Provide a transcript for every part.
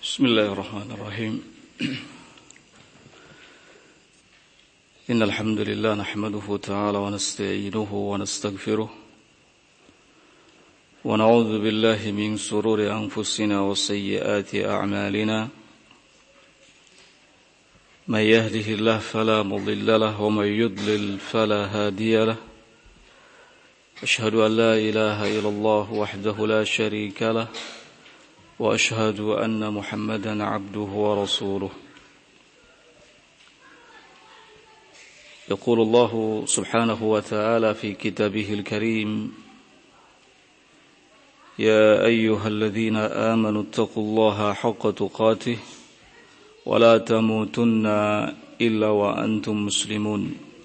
Bismillahirrahmanirrahim. Innal hamdalillah nahmaduhu ta'ala wa nasta'inuhu wa nastaghfiruh wa na'udzu billahi min shururi anfusina wa sayyiati a'malina. May yahdihillahu fala mudilla lahu wa may yudlil fala hadiya lahu. Ashhadu an la ilaha illallah wahdahu la sharika lahu وأشهد أن محمدا عبده ورسوله. يقول الله سبحانه وتعالى في كتابه الكريم: يا أيها الذين آمنوا اتقوا الله حق تقاته ولا تموتن إلا وأنتم مسلمون.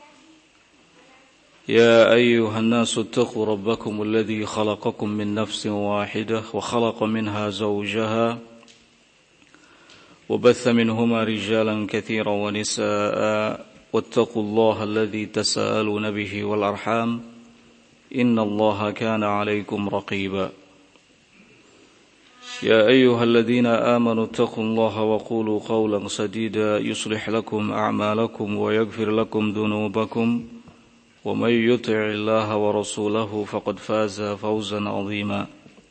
يا أيها الناس اتقوا ربكم الذي خلقكم من نفس واحدة وخلق منها زوجها وبث منهما رجالا كثيرا ونساء واتقوا الله الذي تساءلون به والأرحام إن الله كان عليكم رقيبا. يا أيها الذين آمنوا اتقوا الله وقولوا قولا سديدا يصلح لكم أعمالكم ويغفر لكم ذنوبكم ومن يطع الله ورسوله فقد فاز فوزا عظيما.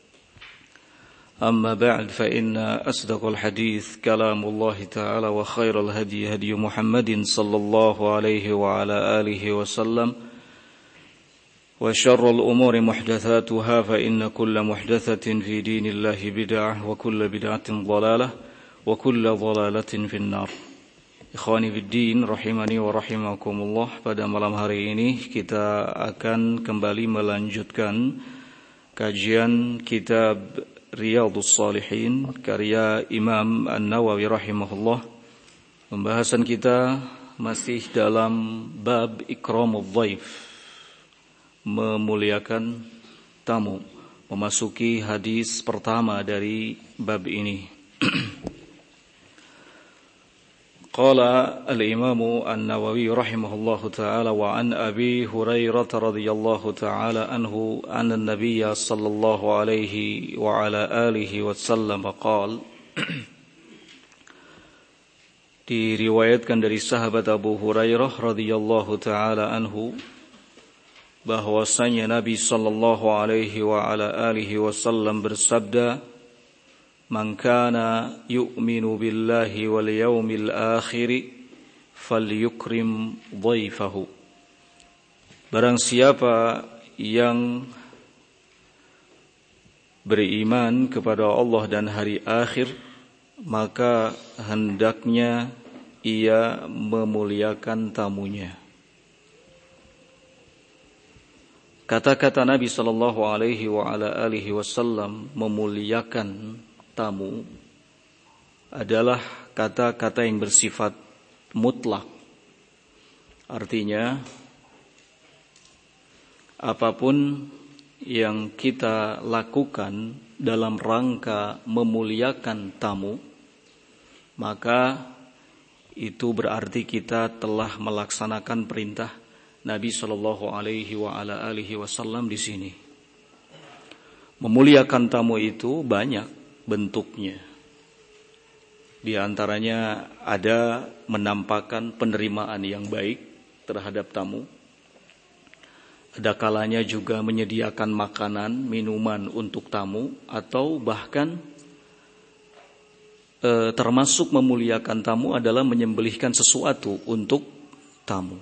أما بعد فإن أصدق الحديث كلام الله تعالى وخير الهدي هدي محمد صلى الله عليه وعلى آله وسلم وشر الأمور محدثاتها فإن كل محدثة في دين الله بدعة وكل بدعة ضلالة وكل ضلالة في النار. Ikhwani fiddin rahimani wa rahimakumullah, pada malam hari ini kita akan kembali melanjutkan kajian kitab Riyadhus Shalihin karya Imam An-Nawawi rahimahullah. Pembahasan kita masih dalam bab ikramudz dhaif, memuliakan tamu, memasuki hadis pertama dari bab ini. Qala al-Imam An-Nawawi rahimahullahu ta'ala wa an Abi Hurairah radhiyallahu ta'ala anhu anna an-nabiy sallallahu alaihi wa ala alihi wasallam qala. Diriwayatkan dari sahabat Abu Hurairah radhiyallahu ta'ala anhu bahwasanya Nabi sallallahu alaihi wa ala alihi wasallam bersabda: Man kana yu'minu billahi wal yawmil akhir falyukrim dhaifahu. Barang siapa yang beriman kepada Allah dan hari akhir, maka hendaknya ia memuliakan tamunya. Kata-kata Nabi sallallahu alaihi wa ala alihi wasallam memuliakan tamu adalah kata-kata yang bersifat mutlak. Artinya apapun yang kita lakukan dalam rangka memuliakan tamu, maka itu berarti kita telah melaksanakan perintah Nabi sallallahu alaihi wa ala alihi wasallam di sini. Memuliakan tamu itu banyak bentuknya. Di antaranya ada menampakkan penerimaan yang baik terhadap tamu. Ada kalanya juga menyediakan makanan, minuman untuk tamu, atau bahkan termasuk memuliakan tamu adalah menyembelihkan sesuatu untuk tamu.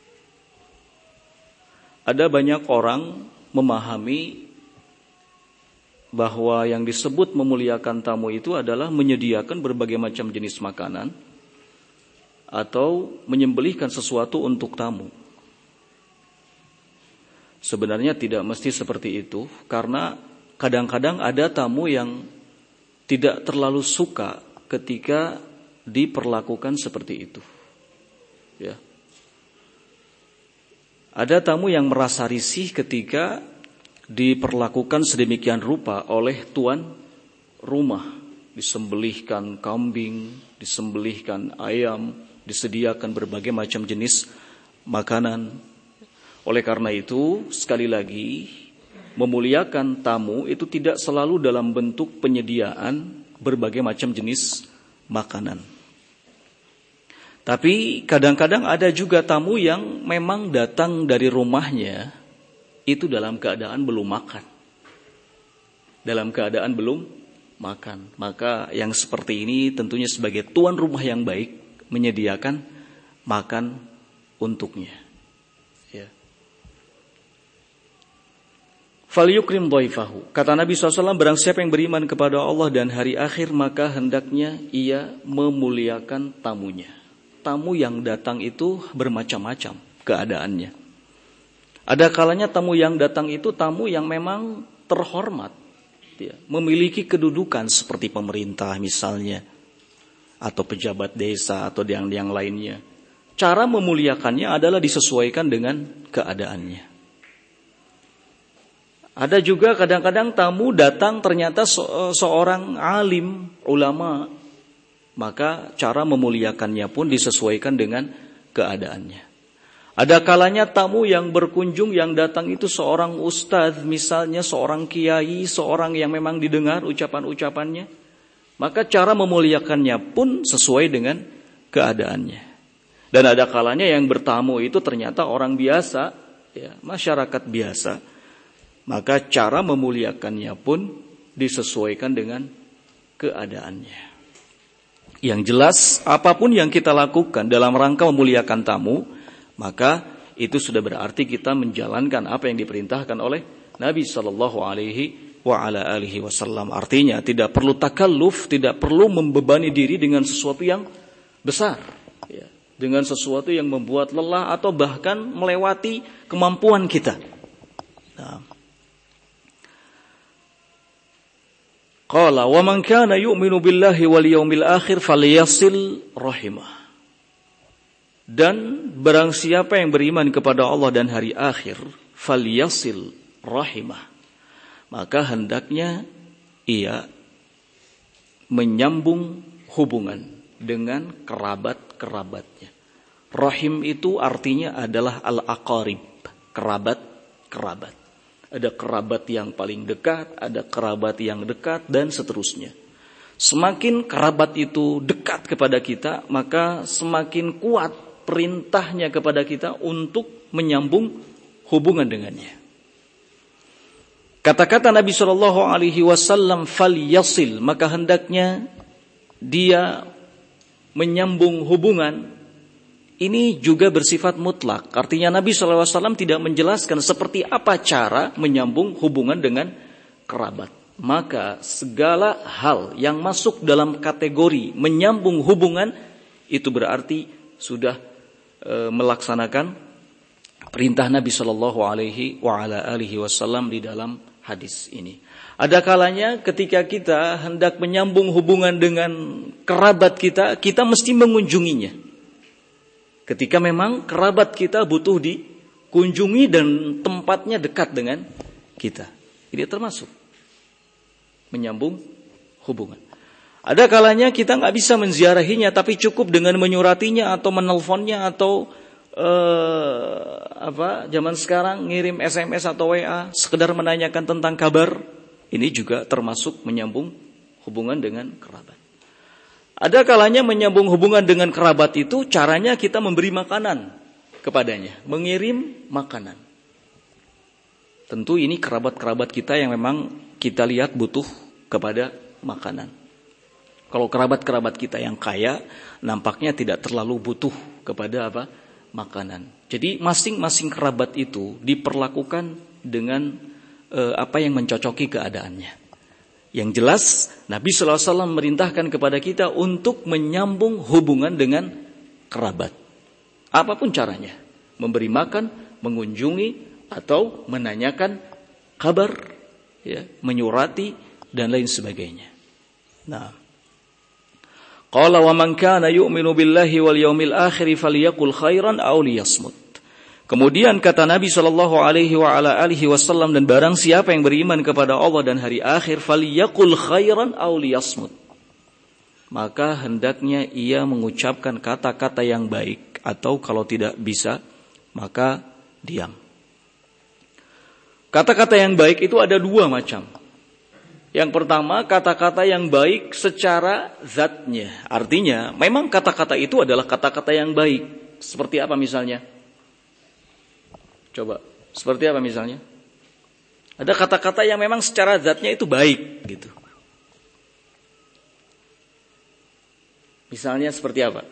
Ada banyak orang memahami bahwa yang disebut memuliakan tamu itu adalah menyediakan berbagai macam jenis makanan atau menyembelihkan sesuatu untuk tamu. Sebenarnya tidak mesti seperti itu, karena kadang-kadang ada tamu yang tidak terlalu suka ketika diperlakukan seperti itu. Ya. Ada tamu yang merasa risih ketika diperlakukan sedemikian rupa oleh tuan rumah. Disembelihkan kambing, disembelihkan ayam, disediakan berbagai macam jenis makanan. Oleh karena itu, sekali lagi, memuliakan tamu itu tidak selalu dalam bentuk penyediaan berbagai macam jenis makanan. Tapi kadang-kadang ada juga tamu yang memang datang dari rumahnya itu dalam keadaan belum makan. Dalam keadaan belum makan. Maka yang seperti ini tentunya sebagai tuan rumah yang baik menyediakan makan untuknya. Ya. Falyukrim dhaifahu. Kata Nabi SAW, barang siapa yang beriman kepada Allah dan hari akhir, maka hendaknya ia memuliakan tamunya. Tamu yang datang itu bermacam-macam keadaannya. Ada kalanya tamu yang datang itu tamu yang memang terhormat, ya, memiliki kedudukan seperti pemerintah misalnya, atau pejabat desa atau yang lainnya. Cara memuliakannya adalah disesuaikan dengan keadaannya. Ada juga kadang-kadang tamu datang ternyata seorang alim, ulama, maka cara memuliakannya pun disesuaikan dengan keadaannya. Ada kalanya tamu yang berkunjung yang datang itu seorang ustadz, misalnya seorang kiai, seorang yang memang didengar ucapan-ucapannya, maka cara memuliakannya pun sesuai dengan keadaannya. Dan ada kalanya yang bertamu itu ternyata orang biasa, ya, masyarakat biasa, maka cara memuliakannya pun disesuaikan dengan keadaannya. Yang jelas, apapun yang kita lakukan dalam rangka memuliakan tamu, maka itu sudah berarti kita menjalankan apa yang diperintahkan oleh Nabi Sallallahu Alaihi Wasallam. Artinya tidak perlu takalluf, tidak perlu membebani diri dengan sesuatu yang besar, ya, dengan sesuatu yang membuat lelah atau bahkan melewati kemampuan kita. Nah. Qala wa man kana yu'minu billahi wal yaumil akhir falyasil rahimah. Dan barang siapa yang beriman kepada Allah dan hari akhir, falyasil rahimah, maka hendaknya ia menyambung hubungan dengan kerabat-kerabatnya. Rahim itu artinya adalah al-aqarib, kerabat-kerabat. Ada kerabat yang paling dekat, ada kerabat yang dekat, dan seterusnya. Semakin kerabat itu dekat kepada kita, maka semakin kuat perintahnya kepada kita untuk menyambung hubungan dengannya. Kata-kata Nabi SAW, falyasil, maka hendaknya dia menyambung hubungan. Ini juga bersifat mutlak. Artinya Nabi SAW tidak menjelaskan seperti apa cara menyambung hubungan dengan kerabat. Maka segala hal yang masuk dalam kategori menyambung hubungan, itu berarti sudah melaksanakan perintah Nabi SAW di dalam hadis ini. Ada kalanya ketika kita hendak menyambung hubungan dengan kerabat kita, kita mesti mengunjunginya. Ketika memang kerabat kita butuh dikunjungi dan tempatnya dekat dengan kita. Ini termasuk menyambung hubungan. Ada kalanya kita nggak bisa menziarahinya, tapi cukup dengan menyuratinya atau menelponnya atau zaman sekarang ngirim SMS atau WA, sekedar menanyakan tentang kabar. Ini juga termasuk menyambung hubungan dengan kerabat. Ada kalanya menyambung hubungan dengan kerabat itu caranya kita memberi makanan kepadanya, mengirim makanan. Tentu ini kerabat-kerabat kita yang memang kita lihat butuh kepada makanan. Kalau kerabat-kerabat kita yang kaya, nampaknya tidak terlalu butuh kepada makanan. Jadi masing-masing kerabat itu diperlakukan dengan apa yang mencocoki keadaannya. Yang jelas, Nabi SAW merintahkan kepada kita untuk menyambung hubungan dengan kerabat. Apapun caranya, memberi makan, mengunjungi, atau menanyakan kabar, ya, menyurati, dan lain sebagainya. Nah, qala wa man kana yu'minu billahi wal yaumil akhir falyaqul khairan aw liyasmut. Kemudian kata Nabi SAW, dan barang siapa yang beriman kepada Allah dan hari akhir, falyaqul khairan aw liyasmut, maka hendaknya ia mengucapkan kata-kata yang baik, atau kalau tidak bisa, maka diam. Kata-kata yang baik itu ada dua macam. Yang pertama, kata-kata yang baik secara zatnya. Artinya, memang kata-kata itu adalah kata-kata yang baik. Seperti apa misalnya? Coba, seperti apa misalnya? Ada kata-kata yang memang secara zatnya itu baik, gitu. Misalnya seperti apa?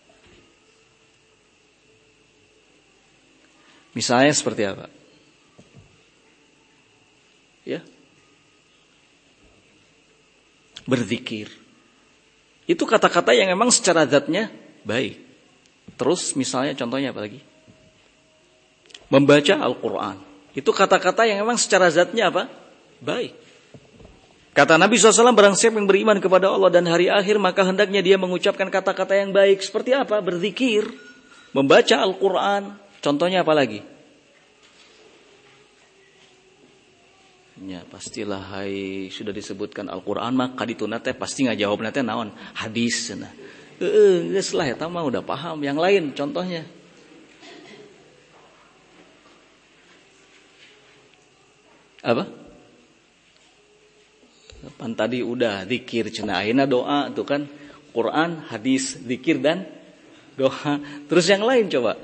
Misalnya seperti apa? Ya. Berzikir. Itu kata-kata yang memang secara zatnya baik. Terus misalnya contohnya apa lagi? Membaca Al-Quran. Itu kata-kata yang memang secara zatnya apa? Baik. Kata Nabi SAW, barang siapa yang beriman kepada Allah dan hari akhir, maka hendaknya dia mengucapkan kata-kata yang baik. Seperti apa? Berzikir. Membaca Al-Quran. Contohnya apa lagi? Ya pastilah hai sudah disebutkan Al-Quran maka ditunate pasti ngajawab nate naon hadis nah. Geus lah eta mah udah paham. Yang lain contohnya apa? Pan tadi udah zikir cenah ayeuna doa tuh kan Quran, hadis, zikir dan doa. Terus yang lain coba.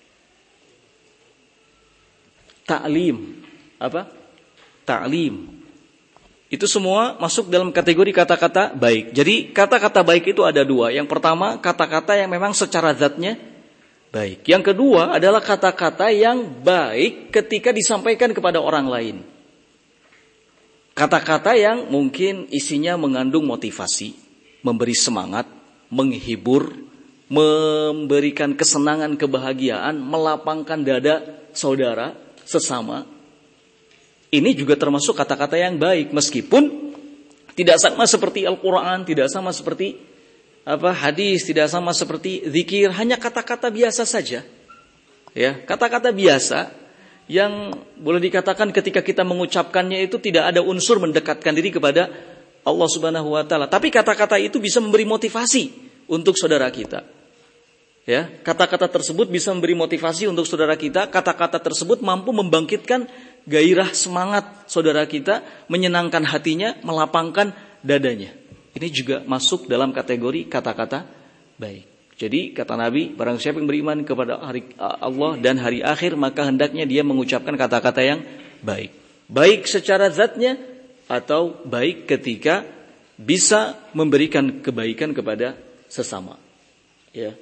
Ta'lim. Apa? Ta'lim. Itu semua masuk dalam kategori kata-kata baik. Jadi kata-kata baik itu ada dua. Yang pertama kata-kata yang memang secara zatnya baik. Yang kedua adalah kata-kata yang baik ketika disampaikan kepada orang lain. Kata-kata yang mungkin isinya mengandung motivasi, memberi semangat, menghibur, memberikan kesenangan, kebahagiaan, melapangkan dada saudara sesama. Ini juga termasuk kata-kata yang baik meskipun tidak sama seperti Al-Quran, tidak sama seperti hadis, tidak sama seperti zikir, hanya kata-kata biasa saja. Ya, kata-kata biasa yang boleh dikatakan ketika kita mengucapkannya itu tidak ada unsur mendekatkan diri kepada Allah Subhanahu wa taala, tapi kata-kata itu bisa memberi motivasi untuk saudara kita. Ya, kata-kata tersebut bisa memberi motivasi untuk saudara kita, kata-kata tersebut mampu membangkitkan gairah semangat saudara kita, menyenangkan hatinya, melapangkan dadanya. Ini juga masuk dalam kategori kata-kata baik. Jadi kata Nabi, barang siapa yang beriman kepada Allah dan hari akhir, maka hendaknya dia mengucapkan kata-kata yang baik. Baik secara zatnya atau baik ketika bisa memberikan kebaikan kepada sesama. Ya.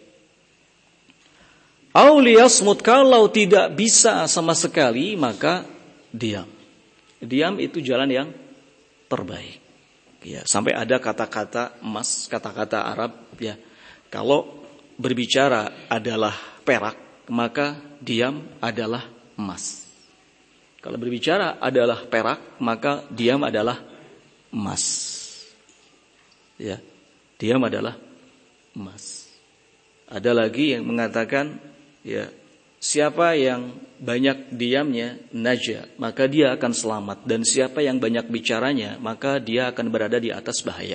Auliyasmut, kalau tidak bisa sama sekali maka diam. Diam itu jalan yang terbaik. Ya, sampai ada kata-kata emas, kata-kata Arab ya. Kalau berbicara adalah perak, maka diam adalah emas. Kalau berbicara adalah perak, maka diam adalah emas. Ya, diam adalah emas. Ada lagi yang mengatakan ya, siapa yang banyak diamnya naja, maka dia akan selamat, dan siapa yang banyak bicaranya maka dia akan berada di atas bahaya.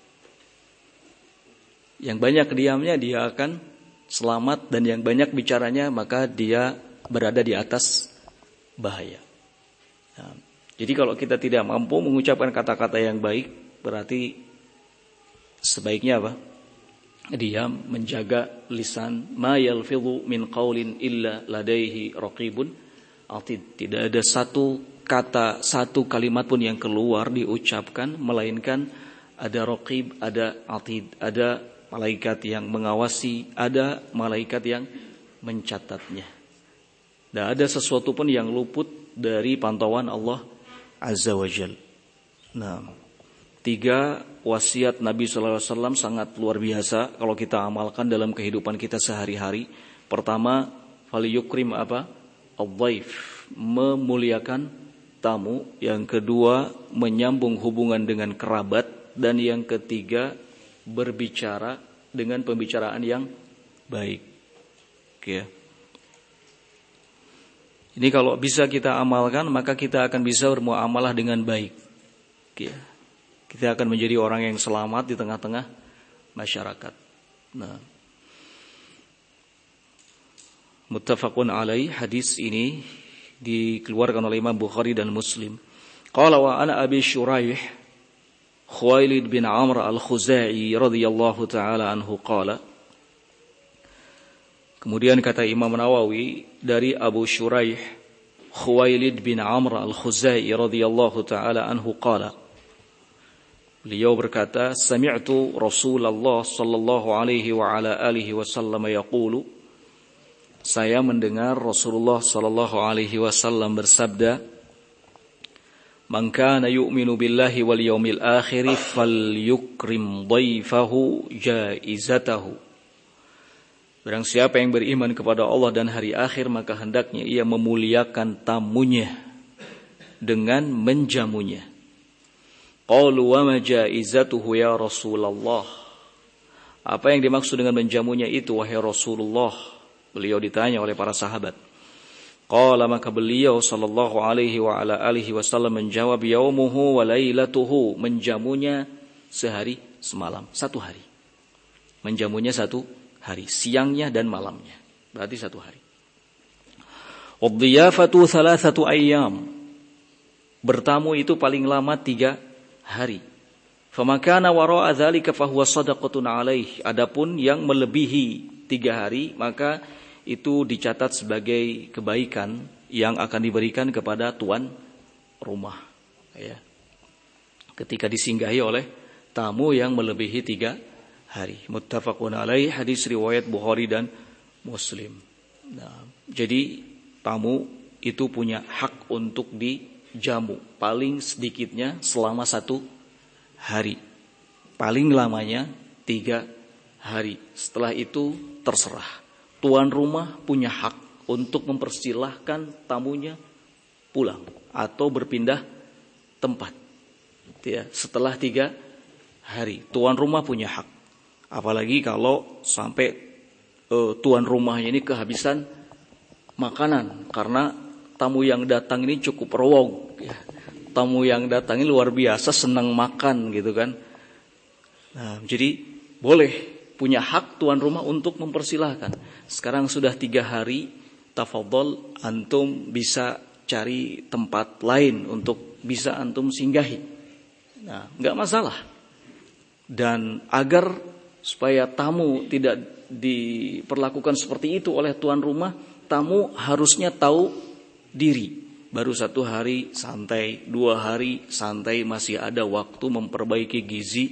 Yang banyak diamnya dia akan selamat, dan yang banyak bicaranya maka dia berada di atas bahaya. Nah, jadi kalau kita tidak mampu mengucapkan kata-kata yang baik, berarti sebaiknya apa? Diam, menjaga lisan. Ma yalfidhu min qaulin illa ladaihi raqibun atid. Tidak ada satu kata, satu kalimat pun yang keluar diucapkan melainkan ada raqib, ada atid, ada malaikat yang mengawasi, ada malaikat yang mencatatnya. Tidak ada sesuatu pun yang luput dari pantauan Allah Azza wa Jalla. Nah, 3 wasiat Nabi SAW sangat luar biasa kalau kita amalkan dalam kehidupan kita sehari-hari. Pertama, faliyukrim al-dhaif, memuliakan tamu. Yang kedua, menyambung hubungan dengan kerabat. Dan yang ketiga, berbicara dengan pembicaraan yang baik. Oke. Ini kalau bisa kita amalkan, maka kita akan bisa bermuamalah dengan baik. Oke. Kita akan menjadi orang yang selamat di tengah-tengah masyarakat. Nah, muttafaqun alaih, hadis ini dikeluarkan oleh Imam Bukhari dan Muslim. Qala wa ana Abi Syuraih, Khuwailid bin Amr al-Khuzai radhiyallahu taala anhu qala. Kemudian kata Imam Nawawi dari Abu Shuraih Khuwailid bin Amr al-Khuzai radhiyallahu taala anhu qala. Beliau berkata, sami'tu Rasulullah sallallahu alaihi wa ala alihi wasallam yaqulu. Saya mendengar Rasulullah sallallahu alaihi wasallam bersabda, "Man kana yu'minu billahi wal yawmil akhir falyukrim dhaifahu jaizatahu." Barang siapa yang beriman kepada Allah dan hari akhir, maka hendaknya ia memuliakan tamunya dengan menjamunya. Qalu wa ma jaizatuhu ya Rasulullah? Apa yang dimaksud dengan menjamunya itu wahai Rasulullah? Beliau ditanya oleh para sahabat. Qala, maka beliau sallallahu alaihi wa ala alihi wasallam menjawab, yaumuhu wa lailatuhu, menjamunya sehari semalam, satu hari. Menjamunya satu hari, siangnya dan malamnya. Berarti satu hari. Wadhiyafatu thalathatu ayyam. Bertamu itu paling lama 3 hari. Famakana wara'a dzalika fahuwa shadaqatun alaih. Adapun yang melebihi 3 hari, maka itu dicatat sebagai kebaikan yang akan diberikan kepada tuan rumah. Ya. Ketika disinggahi oleh tamu yang melebihi 3 hari. Muttafaqun alaih, hadis riwayat Bukhari dan Muslim. Nah, jadi tamu itu punya hak untuk dijamu. Paling sedikitnya selama 1 hari. Paling lamanya 3 hari. Setelah itu terserah. Tuan rumah punya hak untuk mempersilahkan tamunya pulang atau berpindah tempat. Ya, setelah 3 hari, tuan rumah punya hak. Apalagi kalau sampai tuan rumahnya ini kehabisan makanan karena tamu yang datang ini cukup rowong. Ya. Tamu yang datang ini luar biasa senang makan gitu kan. Nah, jadi boleh. Punya hak tuan rumah untuk mempersilahkan. Sekarang sudah 3 hari, tafadhol, antum bisa cari tempat lain untuk bisa antum singgahi. Nah, enggak masalah. Dan agar supaya tamu tidak diperlakukan seperti itu oleh tuan rumah, tamu harusnya tahu diri. Baru 1 hari santai, 2 hari santai, masih ada waktu memperbaiki gizi.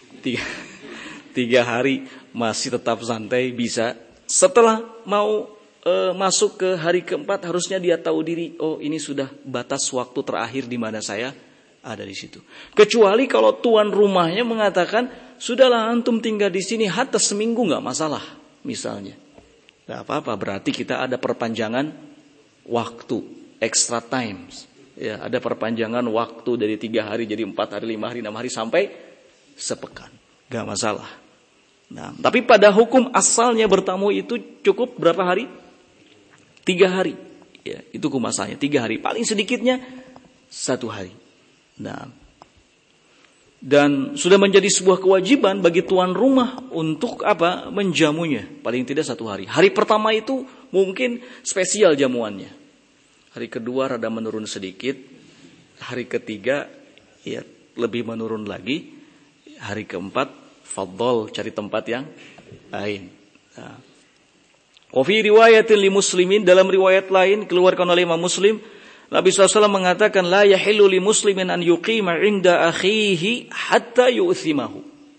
3 hari masih tetap santai, bisa. Setelah mau masuk ke hari keempat, harusnya dia tahu diri. Oh, ini sudah batas waktu terakhir di mana saya ada di situ. Kecuali kalau tuan rumahnya mengatakan, sudahlah antum tinggal di sini hatta seminggu nggak masalah, misalnya. Nggak apa-apa, berarti kita ada perpanjangan waktu, extra times. Ya, ada perpanjangan waktu dari 3 hari jadi 4 hari, 5 hari, 6 hari sampai sepekan. Nggak masalah. Nah, tapi pada hukum asalnya bertamu itu cukup berapa hari? 3 hari. Ya, itu hukum asalnya 3 hari. Paling sedikitnya 1 hari. Nah, dan sudah menjadi sebuah kewajiban bagi tuan rumah untuk apa? Menjamunya. Paling tidak 1 hari. Hari pertama itu mungkin spesial jamuannya. Hari kedua rada menurun sedikit. Hari ketiga ya lebih menurun lagi. Hari keempat fadhol, cari tempat yang lain. Wa fi riwayatin li Muslimin, dalam riwayat lain keluarkan oleh Imam Muslim, Nabi SAW mengatakan la yahillu li muslimin an yuqima 'inda akhihi hatta yu'thimahu.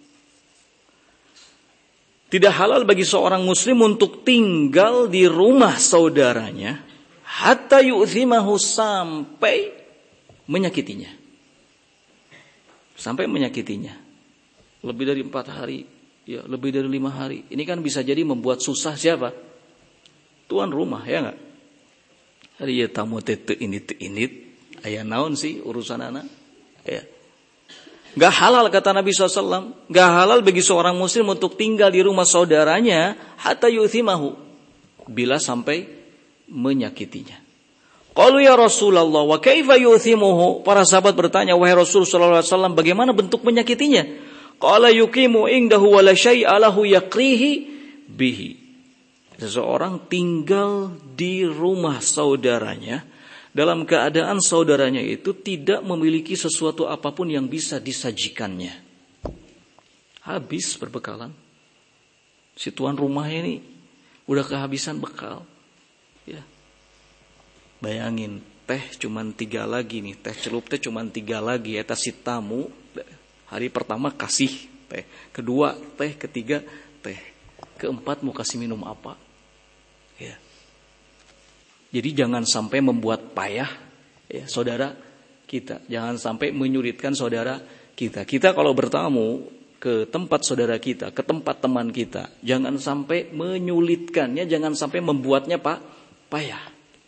Tidak halal bagi seorang muslim untuk tinggal di rumah saudaranya hatta yu'thimahu, sampai menyakitinya. Sampai menyakitinya. Lebih dari 4 hari, ya lebih dari 5 hari. Ini kan bisa jadi membuat susah siapa? Tuan rumah, ya enggak? Hari ya tamu tete init, aya naon sih urusan anak? Ya. Enggak halal kata Nabi SAW. Enggak halal bagi seorang muslim untuk tinggal di rumah saudaranya hatta yu'thimahu, bila sampai menyakitinya. Qalu ya Rasulullah wa kaifa yu'thimuhu? Para sahabat bertanya, wahai Rasul sallallahu alaihi wasallam, bagaimana bentuk menyakitinya? Qala yuqimu indahu wa la syai'a lahu yaqrihi bihi. Seseorang tinggal di rumah saudaranya dalam keadaan saudaranya itu tidak memiliki sesuatu apapun yang bisa disajikannya. Habis berbekalan. Si tuan rumah ini udah kehabisan bekal. Ya. Bayangin, teh cuman 3 lagi nih, teh celup teh cuman 3 lagi. Eta si tamu, hari pertama kasih teh, kedua teh, ketiga teh, keempat mau kasih minum apa? Ya. Jadi jangan sampai membuat payah ya, saudara kita. Jangan sampai menyulitkan saudara kita. Kita kalau bertamu ke tempat saudara kita, ke tempat teman kita, jangan sampai menyulitkannya, jangan sampai membuatnya payah.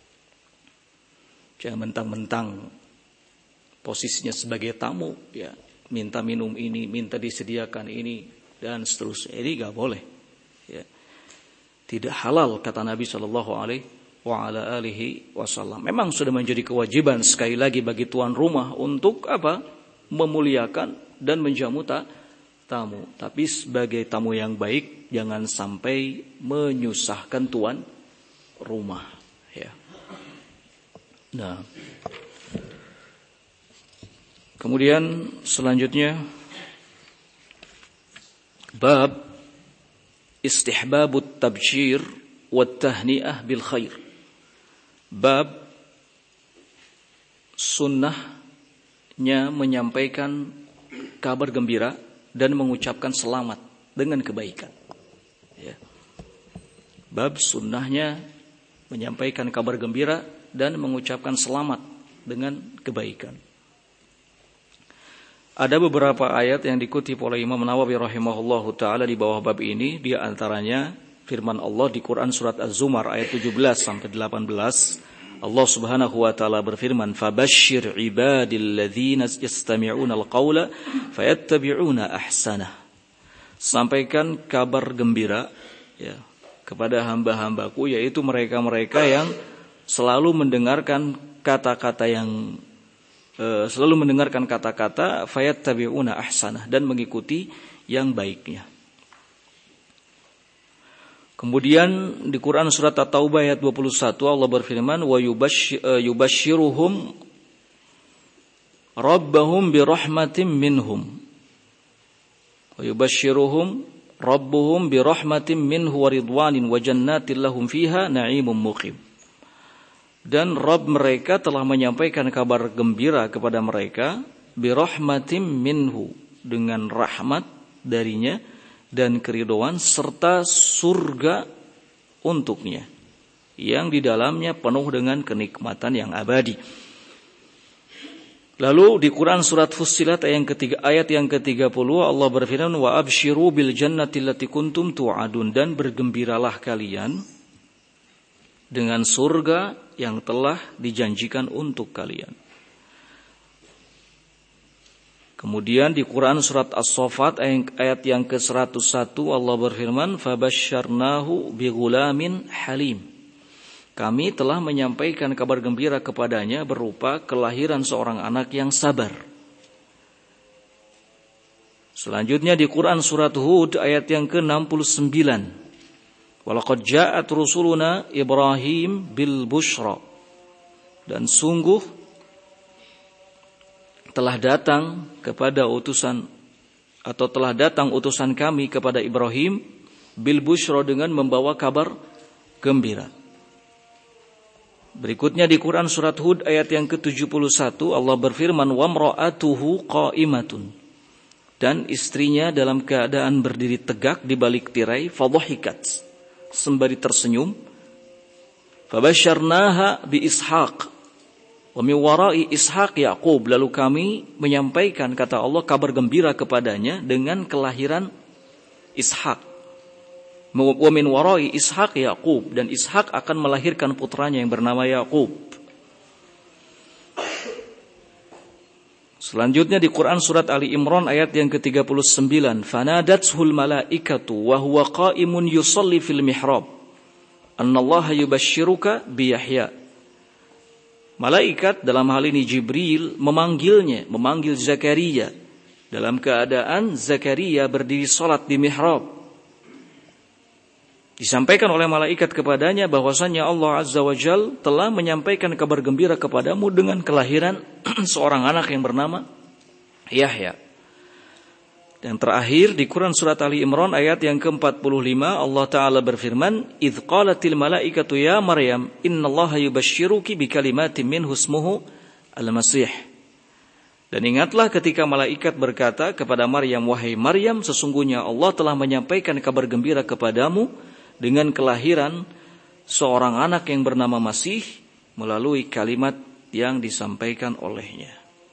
Jangan mentang-mentang posisinya sebagai tamu, ya minta minum ini, minta disediakan ini, dan seterusnya. Ini gak boleh. Ya. Tidak halal kata Nabi SAW. Memang sudah menjadi kewajiban sekali lagi bagi tuan rumah untuk apa? Memuliakan dan menjamu tamu. Tapi sebagai tamu yang baik, jangan sampai menyusahkan tuan rumah. Ya. Nah, kemudian selanjutnya bab istihbabut tabshir wat tahni'ah bil khair. Bab sunnahnya menyampaikan kabar gembira dan mengucapkan selamat dengan kebaikan. Ya. Bab sunnahnya menyampaikan kabar gembira dan mengucapkan selamat dengan kebaikan. Ada beberapa ayat yang dikutip oleh Imam Nawawi rahimahullahu taala di bawah bab ini, di antaranya firman Allah di Quran surat Az-Zumar ayat 17 sampai 18. Allah Subhanahu wa taala berfirman, "Fabashshir ibadil ladzina yastami'una al-qaula fayattabi'una ahsanah." Sampaikan kabar gembira ya kepada hamba-hambaku, yaitu mereka-mereka yang selalu mendengarkan kata-kata fayattabi'una ahsanah, dan mengikuti yang baiknya. Kemudian di Quran surat At-Taubah ayat 21 Allah berfirman, wa yubashshiruhum rabbahum birahmatin minhum. Wa yubashshiruhum rabbuhum birahmatin minhu wa ridwanin wa jannatin lahum fiha na'imun muqim. Dan Rabb mereka telah menyampaikan kabar gembira kepada mereka birahmatin minhu, dengan rahmat darinya dan keridhaan serta surga untuknya yang di dalamnya penuh dengan kenikmatan yang abadi. Lalu di Quran surat Fussilat ayat yang ke-30 Allah berfirman, wa abshiru bil jannati allati kuntum tu'adun, dan bergembiralah kalian dengan surga yang telah dijanjikan untuk kalian. Kemudian di Quran surat As-Saffat ayat yang ke-101 Allah berfirman, fabasyarnahu bighulamin halim. Kami telah menyampaikan kabar gembira kepadanya berupa kelahiran seorang anak yang sabar. Selanjutnya di Quran surat Hud ayat yang ke-69. Walaqad ja'at rusuluna Ibrahim bil busyra. Dan sungguh telah datang utusan kami kepada Ibrahim bil busyra, dengan membawa kabar gembira. Berikutnya di Quran surat Hud ayat yang ke-71 Allah berfirman, wa mra'atuhu qa'imatun, dan istrinya dalam keadaan berdiri tegak di balik tirai, fadhahikat, sembari tersenyum, fabasyarnaha bi Ishaq wa min wara'i Ishaq Yaqub, lalu kami menyampaikan kata Allah kabar gembira kepadanya dengan kelahiran Ishaq. Wa min wara'i Ishaq Yaqub, dan Ishaq akan melahirkan putranya yang bernama Yaqub. Selanjutnya di Quran surat Ali Imran ayat yang ke-39, fanadathul malaikatu wa huwa qa'imun yusalli fil mihrab annallaha yubashshiruka bi Yahya. Malaikat, dalam hal ini Jibril, memanggil Zakaria dalam keadaan Zakaria berdiri salat di mihrab. Disampaikan oleh malaikat kepadanya bahwasannya Allah Azza wa Jalla telah menyampaikan kabar gembira kepadamu dengan kelahiran seorang anak yang bernama Yahya. Dan terakhir di Quran surat Ali Imran ayat yang ke-45 Allah Ta'ala berfirman, "Idz qalatil malaikatu ya Maryam innallaha yubashshiruki bikalimatin minhu ismuhu al-Masih." Dan ingatlah ketika malaikat berkata kepada Maryam, "Wahai Maryam, sesungguhnya Allah telah menyampaikan kabar gembira kepadamu dengan kelahiran seorang anak yang bernama Masih melalui kalimat yang disampaikan olehnya."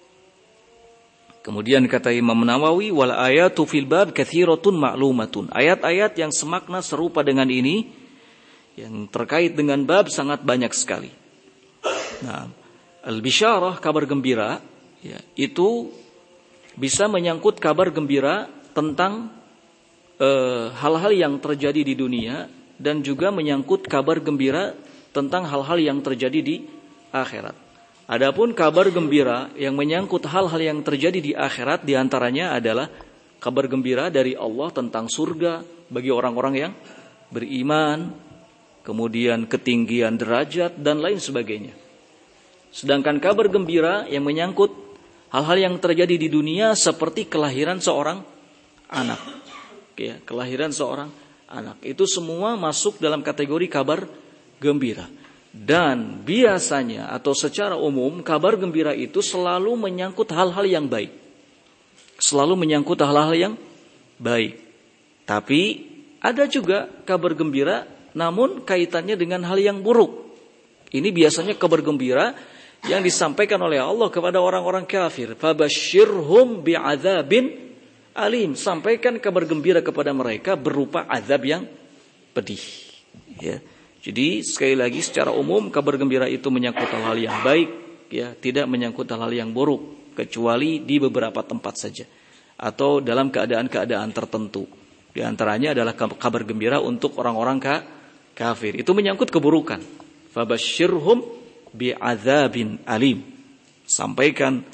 Kemudian kata Imam Nawawi, "Wal ayatu fil bab katsiratun ma'lumatun." Ayat-ayat yang semakna serupa dengan ini yang terkait dengan bab sangat banyak sekali. Nah, al-bisyarah, kabar gembira, ya, itu bisa menyangkut kabar gembira tentang hal-hal yang terjadi di dunia dan juga menyangkut kabar gembira tentang hal-hal yang terjadi di akhirat. Adapun kabar gembira yang menyangkut hal-hal yang terjadi di akhirat diantaranya adalah kabar gembira dari Allah tentang surga bagi orang-orang yang beriman, kemudian ketinggian derajat dan lain sebagainya. Sedangkan kabar gembira yang menyangkut hal-hal yang terjadi di dunia seperti kelahiran seorang anak. Ya, kelahiran seorang anak. Itu semua masuk dalam kategori kabar gembira. Dan biasanya atau secara umum kabar gembira itu selalu menyangkut hal-hal yang baik. Selalu menyangkut hal-hal yang baik. Tapi ada juga kabar gembira namun kaitannya dengan hal yang buruk. Ini biasanya kabar gembira yang disampaikan oleh Allah kepada orang-orang kafir. Fabashshirhum bi'adzabin alim. Sampaikan kabar gembira kepada mereka berupa azab yang pedih. Ya. Jadi sekali lagi secara umum kabar gembira itu menyangkut hal-hal yang baik, ya, tidak menyangkut hal-hal yang buruk kecuali di beberapa tempat saja atau dalam keadaan-keadaan tertentu. Di antaranya adalah kabar gembira untuk orang-orang kafir. Itu menyangkut keburukan. Fabashshirhum bi'adzabin alim. Sampaikan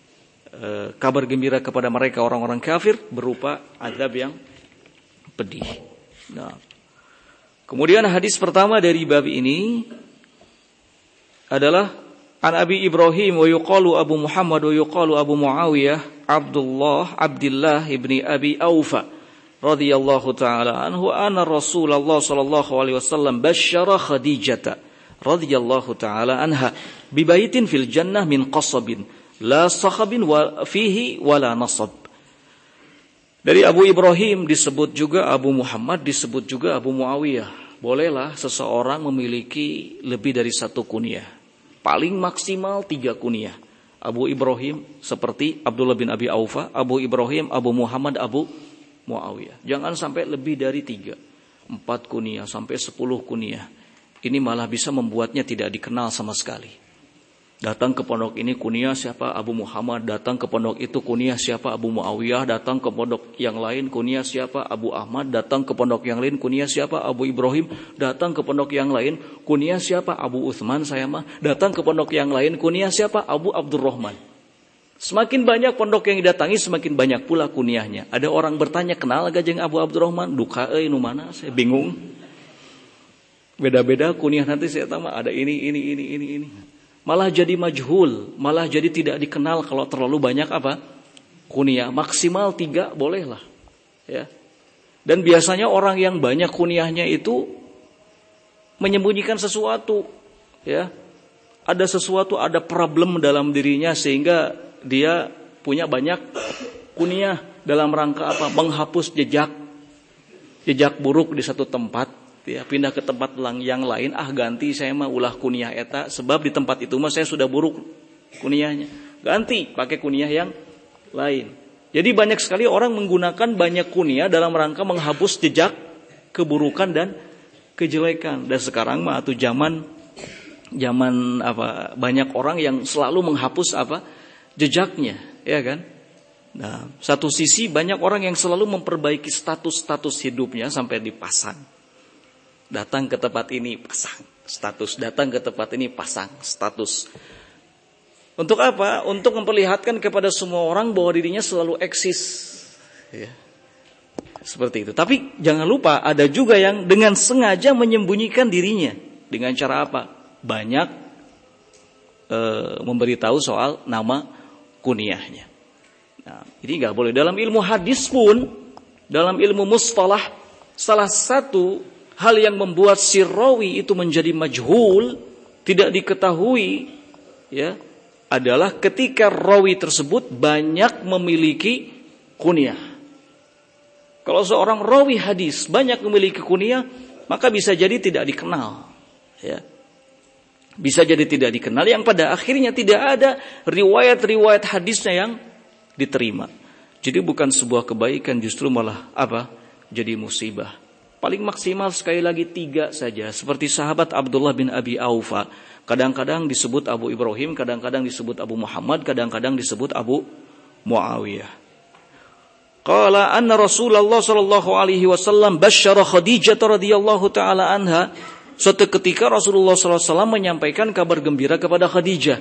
kabar gembira kepada mereka orang-orang kafir berupa azab yang pedih. Nah, kemudian hadis pertama dari bab ini adalah an Abi Ibrahim wa yuqalu Abu Muhammad wa yuqalu Abu Muawiyah Abdullah ibni Abi Aufa radhiyallahu taala anhu anna Rasulullah sallallahu alaihi wasallam basyara Khadijah radhiyallahu taala anha bi baitin fil jannah min qasabin la sakhabin wa fihi wala nasab. Dari Abu Ibrahim disebut juga Abu Muhammad, disebut juga Abu Muawiyah. Bolehlah seseorang memiliki lebih dari satu kunyah. Paling maksimal 3 kunyah. Abu Ibrahim seperti Abdullah bin Abi Aufa, Abu Ibrahim, Abu Muhammad, Abu Muawiyah. Jangan sampai lebih dari 3. 4 kunyah sampai 10 kunyah. Ini malah bisa membuatnya tidak dikenal sama sekali. Datang ke pondok ini kunyah siapa? Abu Muhammad. Datang ke pondok itu kunyah siapa? Abu Muawiyah. Datang ke pondok yang lain kunyah siapa? Abu Ahmad. Datang ke pondok yang lain kunyah siapa? Abu Ibrahim. Datang ke pondok yang lain kunyah siapa? Abu Uthman saya mah. Datang ke pondok yang lain kunyah siapa? Abu Abdurrahman. Semakin banyak pondok yang didatangi semakin banyak pula kunyahnya. Ada orang bertanya, kenal gak jeung Abu Abdurrahman? Duka nu mana? Saya bingung. Beda-beda kunyah nanti saya tahu ada ini. Malah jadi majhul, malah jadi tidak dikenal kalau terlalu banyak apa? Kunyah. Maksimal 3 bolehlah. Ya. Dan biasanya orang yang banyak kunyahnya itu menyembunyikan sesuatu, ya. Ada sesuatu, ada problem dalam dirinya sehingga dia punya banyak kunyah dalam rangka apa? Menghapus jejak buruk di satu tempat. Ya, pindah ke tempat yang lain, ganti saya mah ulah kunyah eta sebab di tempat itu mah saya sudah buruk kunyahnya. Ganti pakai kunyah yang lain. Jadi banyak sekali orang menggunakan banyak kunyah dalam rangka menghapus jejak keburukan dan kejelekan. Dan sekarang mah atuh zaman apa? Banyak orang yang selalu menghapus apa? Jejaknya, ya kan? Nah, satu sisi banyak orang yang selalu memperbaiki status hidupnya sampai dipasang. Datang ke tempat ini pasang status, datang ke tempat ini pasang status. Untuk apa? Untuk memperlihatkan kepada semua orang bahwa dirinya selalu eksis. Ya. Seperti itu. Tapi jangan lupa ada juga yang dengan sengaja menyembunyikan dirinya. Dengan cara apa? Banyak memberitahu soal nama kunyahnya. Nah, ini nggak boleh. Dalam ilmu hadis pun, dalam ilmu mustalah, salah satu hal yang membuat si rawi itu menjadi majhul, tidak diketahui, ya, adalah ketika rawi tersebut banyak memiliki kunyah. Kalau seorang rawi hadis banyak memiliki kunyah, maka bisa jadi tidak dikenal, ya. Bisa jadi tidak dikenal, yang pada akhirnya tidak ada riwayat-riwayat hadisnya yang diterima. Jadi bukan sebuah kebaikan, justru malah apa? Jadi musibah. Paling maksimal sekali lagi 3 saja. Seperti sahabat Abdullah bin Abi Aufa. Kadang-kadang disebut Abu Ibrahim, kadang-kadang disebut Abu Muhammad, kadang-kadang disebut Abu Muawiyah. Qala anna Rasulullah sallallahu alaihi wasallam basyara Khadijah radhiyallahu taala anha. Suatu ketika Rasulullah sallallahu alaihi wasallam menyampaikan kabar gembira kepada Khadijah.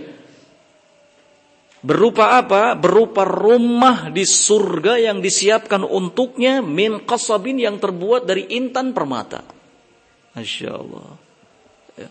Berupa apa? Berupa rumah di surga yang disiapkan untuknya min qasabin, yang terbuat dari intan permata. Masya Allah. Ya.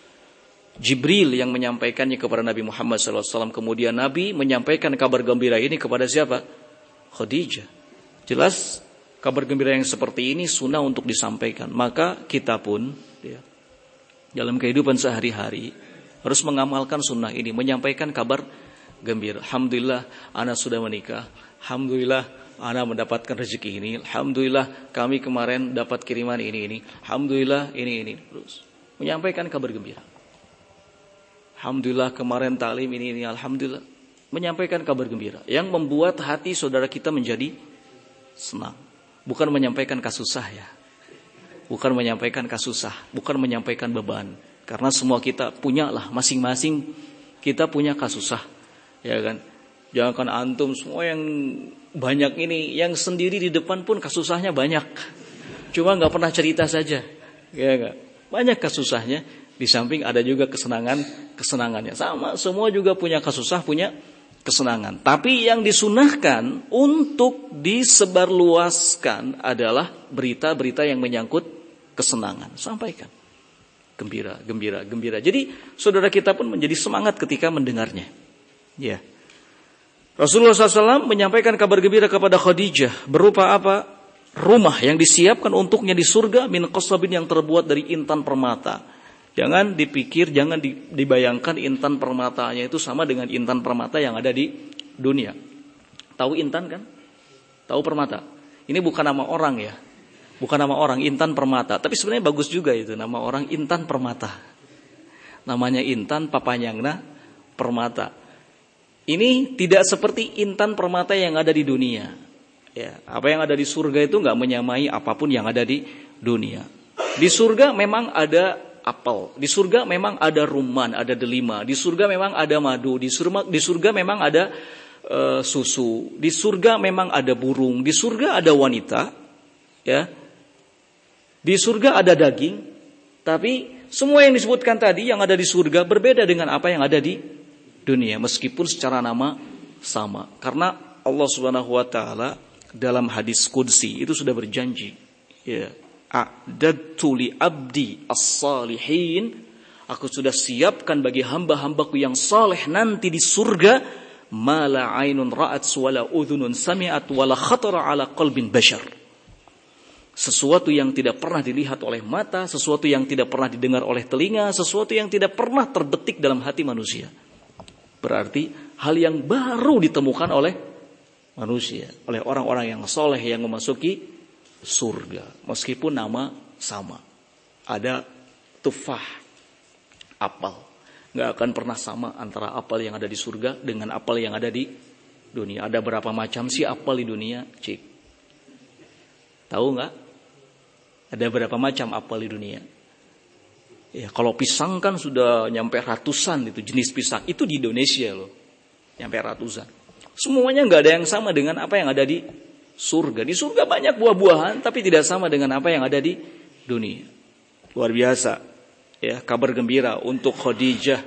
Jibril yang menyampaikannya kepada Nabi Muhammad SAW. Kemudian Nabi menyampaikan kabar gembira ini kepada siapa? Khadijah. Jelas kabar gembira yang seperti ini sunnah untuk disampaikan. Maka kita pun, ya, dalam kehidupan sehari-hari harus mengamalkan sunnah ini, menyampaikan kabar gembira. Alhamdulillah ana sudah menikah. Alhamdulillah ana mendapatkan rezeki ini. Alhamdulillah kami kemarin dapat kiriman ini. Alhamdulillah ini. Terus menyampaikan kabar gembira. Alhamdulillah kemarin taklim ini. Alhamdulillah. Menyampaikan kabar gembira yang membuat hati saudara kita menjadi senang. Bukan menyampaikan kasusah, ya. Bukan menyampaikan kasusah, bukan menyampaikan beban. Karena semua kita punyalah, masing-masing kita punya kasusah. Ya kan, jangan antum semua yang banyak ini, yang sendiri di depan pun kasusahnya banyak, cuma nggak pernah cerita saja, ya nggak, banyak kasusahnya. Di samping ada juga kesenangannya, sama, semua juga punya kasusah, punya kesenangan. Tapi yang disunahkan untuk disebarluaskan adalah berita-berita yang menyangkut kesenangan, sampaikan, gembira. Jadi saudara kita pun menjadi semangat ketika mendengarnya. Ya, Rasulullah SAW menyampaikan kabar gembira kepada Khadijah berupa apa? Rumah yang disiapkan untuknya di surga min qasabin, yang terbuat dari intan permata. Jangan dipikir, jangan dibayangkan intan permatanya itu sama dengan intan permata yang ada di dunia. Tahu intan kan? Tahu permata? Ini bukan nama orang, ya. Bukan nama orang, intan permata. Tapi sebenarnya bagus juga itu nama orang, intan permata. Namanya intan, papanyangna permata. Ini tidak seperti intan permata yang ada di dunia. Ya, apa yang ada di surga itu nggak menyamai apapun yang ada di dunia. Di surga memang ada apel. Di surga memang ada rumman, ada delima. Di surga memang ada madu. Di surga memang ada susu. Di surga memang ada burung. Di surga ada wanita. Ya. Di surga ada daging. Tapi semua yang disebutkan tadi yang ada di surga berbeda dengan apa yang ada di dunia, meskipun secara nama sama. Karena Allah Subhanahu wa taala dalam hadis qudsi itu sudah berjanji, ya, a'dadtu li abdi as-salihin, aku sudah siapkan bagi hamba-hambaku yang saleh nanti di surga, ma la ainun ra'at wala udhunun sami'at wala khatara ala qalbin bashar. Sesuatu yang tidak pernah dilihat oleh mata, sesuatu yang tidak pernah didengar oleh telinga, sesuatu yang tidak pernah terbetik dalam hati manusia. Berarti hal yang baru ditemukan oleh manusia, oleh orang-orang yang soleh yang memasuki surga. Meskipun nama sama. Ada tufah, apel. Gak akan pernah sama antara apel yang ada di surga dengan apel yang ada di dunia. Ada berapa macam sih apel di dunia? Cik. Tahu gak? Ada berapa macam apel di dunia? Ya, kalau pisang kan sudah nyampe ratusan itu jenis pisang. Itu di Indonesia loh. Nyampe ratusan. Semuanya nggak ada yang sama dengan apa yang ada di surga. Di surga banyak buah-buahan, tapi tidak sama dengan apa yang ada di dunia. Luar biasa. Ya, kabar gembira untuk Khadijah.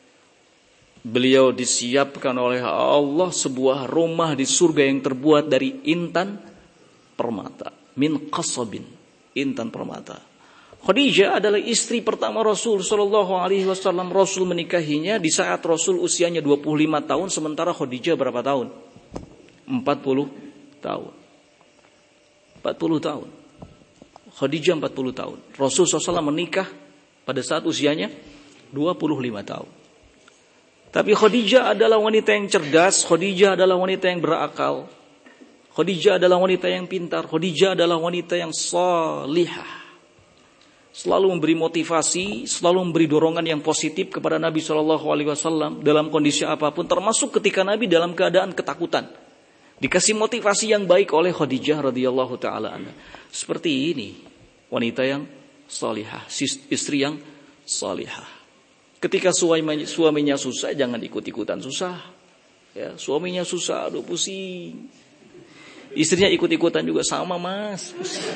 Beliau disiapkan oleh Allah sebuah rumah di surga yang terbuat dari intan permata. min qasabin, intan permata. Khadijah adalah istri pertama Rasul sallallahu alaihi wasallam. Rasul menikahinya di saat Rasul usianya 25 tahun, sementara Khadijah berapa tahun? 40 tahun. 40 tahun. Khadijah 40 tahun. Rasul SAW menikah pada saat usianya 25 tahun. Tapi Khadijah adalah wanita yang cerdas, Khadijah adalah wanita yang berakal. Khadijah adalah wanita yang pintar, Khadijah adalah wanita yang salihah. Selalu memberi motivasi, selalu memberi dorongan yang positif kepada Nabi SAW dalam kondisi apapun, termasuk ketika Nabi dalam keadaan ketakutan. Dikasih motivasi yang baik oleh Khadijah radhiyallahu taala anha. Seperti ini wanita yang salihah, istri yang salihah. Ketika suaminya susah, jangan ikut-ikutan susah. Ya, suaminya susah, aduh pusing. Istrinya ikut-ikutan juga sama, Mas.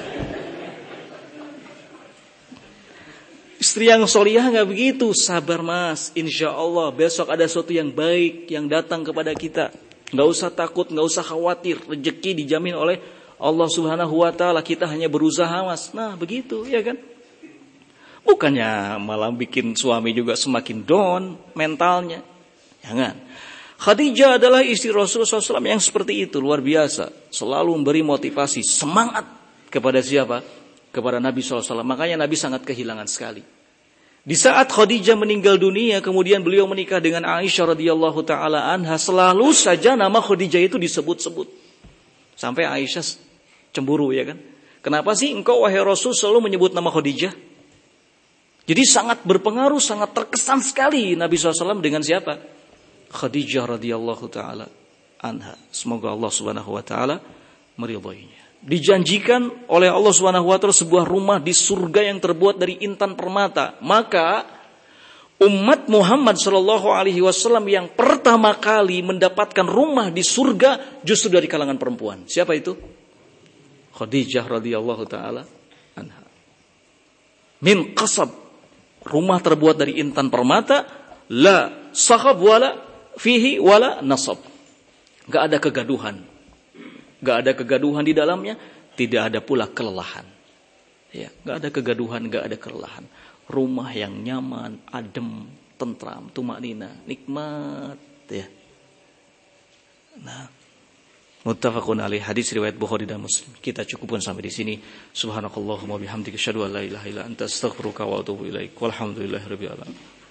Istri yang solihah nggak begitu, sabar Mas. Insya Allah besok ada sesuatu yang baik yang datang kepada kita. Nggak usah takut, nggak usah khawatir. Rezeki dijamin oleh Allah Subhanahu Wa Taala. Kita hanya berusaha Mas. Nah begitu, ya kan? Bukannya malah bikin suami juga semakin down mentalnya. Jangan. Khadijah adalah istri Rasulullah SAW yang seperti itu, luar biasa. Selalu memberi motivasi, semangat kepada siapa? Kepada Nabi SAW. Makanya Nabi sangat kehilangan sekali. Di saat Khadijah meninggal dunia, kemudian beliau menikah dengan Aisyah radhiyallahu taala anha, selalu saja nama Khadijah itu disebut-sebut. Sampai Aisyah cemburu, ya kan? Kenapa sih engkau wahai Rasul selalu menyebut nama Khadijah? Jadi sangat berpengaruh, sangat terkesan sekali Nabi SAW dengan siapa? Khadijah radhiyallahu taala anha. Semoga Allah Subhanahu wa taala meridhoinya. Dijanjikan oleh Allah Subhanahu wa taala sebuah rumah di surga yang terbuat dari intan permata. Maka umat Muhammad sallallahu alaihi wasallam yang pertama kali mendapatkan rumah di surga justru dari kalangan perempuan. Siapa itu? Khadijah radhiyallahu taala anha. Min qasab, rumah terbuat dari intan permata, la sahab wala fihi wala nasab. Enggak ada kegaduhan. Gak ada kegaduhan di dalamnya, tidak ada pula kelelahan. Ya, gak ada kegaduhan, gak ada kelelahan. Rumah yang nyaman, adem, tentram, tumanina, nikmat. Ya. Nah, muttafaqun alaih, hadis riwayat Bukhari dan Muslim. Kita cukupkan sampai di sini. Subhanakallahumma bihamdika asyhadu an la ilaha illa anta astaghfiruka wa atubu ilaik. Walhamdulillahirabbil alamin.